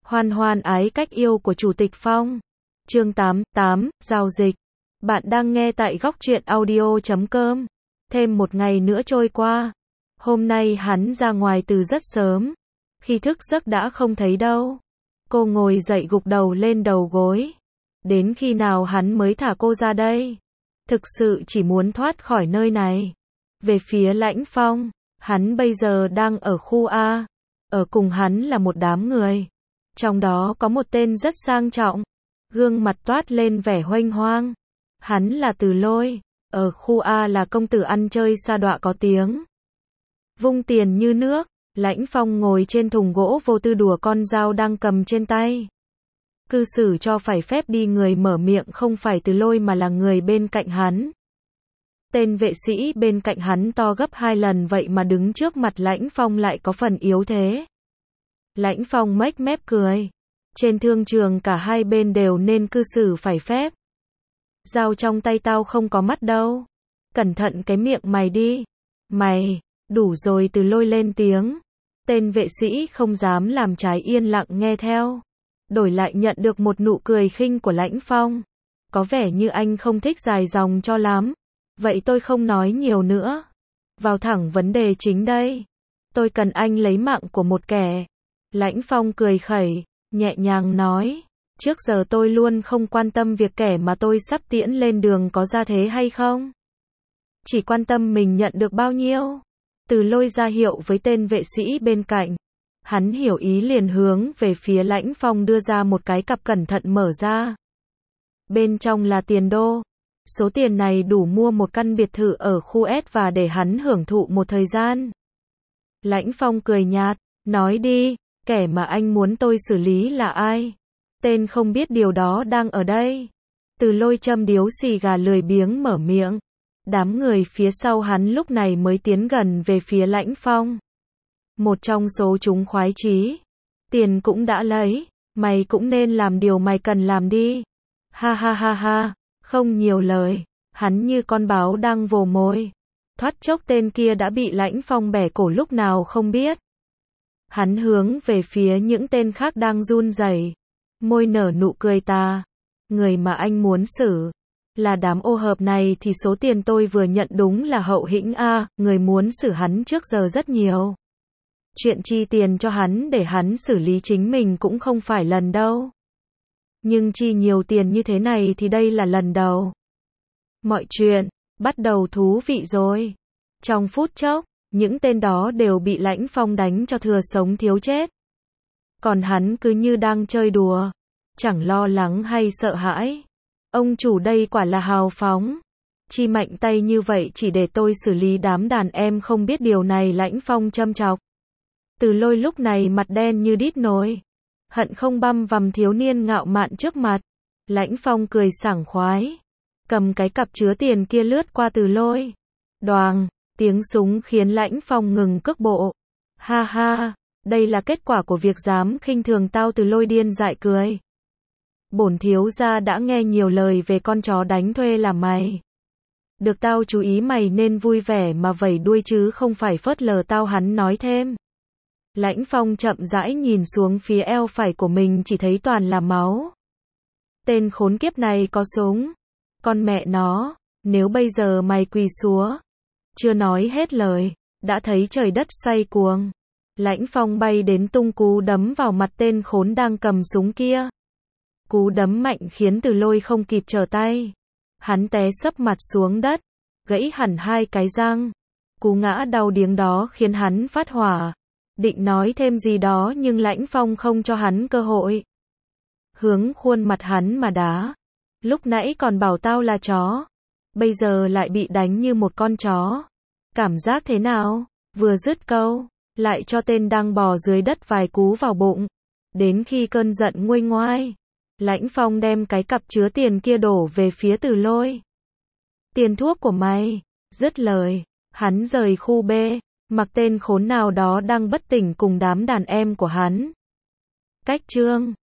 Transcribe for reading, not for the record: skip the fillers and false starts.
Hoan hoan ái cách yêu của Chủ tịch Phong. Chương 88, giao dịch. Bạn đang nghe tại góc truyện audio.com. Thêm một ngày nữa trôi qua. Hôm nay hắn ra ngoài từ rất sớm. Khi thức giấc đã không thấy đâu. Cô ngồi dậy gục đầu lên đầu gối. Đến khi nào hắn mới thả cô ra đây? Thực sự chỉ muốn thoát khỏi nơi này. Về phía Lãnh Phong, hắn bây giờ đang ở khu A. Ở cùng hắn là một đám người. Trong đó có một tên rất sang trọng. Gương mặt toát lên vẻ huênh hoang. Hắn là Từ Lôi. Ở khu A là công tử ăn chơi sa đọa có tiếng. Vung tiền như nước. Lãnh Phong ngồi trên thùng gỗ vô tư đùa con dao đang cầm trên tay. Cư xử cho phải phép đi, người mở miệng không phải Từ Lôi mà là người bên cạnh hắn. Tên vệ sĩ bên cạnh hắn to gấp 2 lần vậy mà đứng trước mặt Lãnh Phong lại có phần yếu thế. Lãnh Phong mếch mép cười. Trên thương trường cả hai bên đều nên cư xử phải phép. Dao trong tay tao không có mắt đâu. Cẩn thận cái miệng mày đi. Mày, đủ rồi, Từ Lôi lên tiếng. Tên vệ sĩ không dám làm trái, yên lặng nghe theo. Đổi lại nhận được một nụ cười khinh của Lãnh Phong. Có vẻ như anh không thích dài dòng cho lắm. Vậy tôi không nói nhiều nữa. Vào thẳng vấn đề chính đây. Tôi cần anh lấy mạng của một kẻ. Lãnh Phong cười khẩy, nhẹ nhàng nói. Trước giờ tôi luôn không quan tâm việc kẻ mà tôi sắp tiễn lên đường có ra thế hay không. Chỉ quan tâm mình nhận được bao nhiêu. Từ Lôi ra hiệu với tên vệ sĩ bên cạnh. Hắn hiểu ý liền hướng về phía Lãnh Phong đưa ra một cái cặp cẩn thận mở ra. Bên trong là tiền đô. Số tiền này đủ mua một căn biệt thự ở khu S và để hắn hưởng thụ một thời gian. Lãnh Phong cười nhạt, nói đi, kẻ mà anh muốn tôi xử lý là ai? Tên không biết điều đó đang ở đây. Từ Lôi châm điếu xì gà lười biếng mở miệng. Đám người phía sau hắn lúc này mới tiến gần về phía Lãnh Phong. Một trong số chúng khoái chí. Tiền cũng đã lấy, mày cũng nên làm điều mày cần làm đi. Ha ha ha ha, không nhiều lời, hắn như con báo đang vồ mồi. Thoát chốc tên kia đã bị Lãnh Phong bẻ cổ lúc nào không biết. Hắn hướng về phía những tên khác đang run rẩy, môi nở nụ cười ta. Người mà anh muốn xử là đám ô hợp này thì số tiền tôi vừa nhận đúng là hậu hĩnh a, người muốn xử hắn trước giờ rất nhiều. Chuyện chi tiền cho hắn để hắn xử lý chính mình cũng không phải lần đâu. Nhưng chi nhiều tiền như thế này thì đây là lần đầu. Mọi chuyện bắt đầu thú vị rồi. Trong phút chốc, những tên đó đều bị Lãnh Phong đánh cho thừa sống thiếu chết. Còn hắn cứ như đang chơi đùa, chẳng lo lắng hay sợ hãi. Ông chủ đây quả là hào phóng. Chi mạnh tay như vậy chỉ để tôi xử lý đám đàn em không biết điều này, Lãnh Phong châm chọc. Từ Lôi lúc này mặt đen như đít nồi. Hận không băm vằm thiếu niên ngạo mạn trước mặt. Lãnh Phong cười sảng khoái. Cầm cái cặp chứa tiền kia lướt qua Từ Lôi. Đoàng, tiếng súng khiến Lãnh Phong ngừng cước bộ. Ha ha, đây là kết quả của việc dám khinh thường tao, Từ Lôi điên dại cười. Bổn thiếu gia đã nghe nhiều lời về con chó đánh thuê làm mày. Được tao chú ý mày nên vui vẻ mà vẩy đuôi chứ không phải phớt lờ tao, hắn nói thêm. Lãnh Phong chậm rãi nhìn xuống phía eo phải của mình, chỉ thấy toàn là máu. Tên khốn kiếp này có súng. Con mẹ nó, nếu bây giờ mày quỳ xuống. Chưa nói hết lời, đã thấy trời đất xoay cuồng. Lãnh Phong bay đến tung cú đấm vào mặt tên khốn đang cầm súng kia. Cú đấm mạnh khiến Từ Lôi không kịp trở tay. Hắn té sấp mặt xuống đất, gãy hẳn 2 cái răng. Cú ngã đau điếng đó khiến hắn phát hỏa. Định nói thêm gì đó nhưng Lãnh Phong không cho hắn cơ hội. Hướng khuôn mặt hắn mà đá. Lúc nãy còn bảo tao là chó. Bây giờ lại bị đánh như một con chó. Cảm giác thế nào? Vừa dứt câu, lại cho tên đang bò dưới đất vài cú vào bụng. Đến khi cơn giận nguôi ngoai, Lãnh Phong đem cái cặp chứa tiền kia đổ về phía Từ Lôi. Tiền thuốc của mày. Dứt lời, hắn rời khu B. Mặc tên khốn nào đó đang bất tỉnh cùng đám đàn em của hắn. Cách chương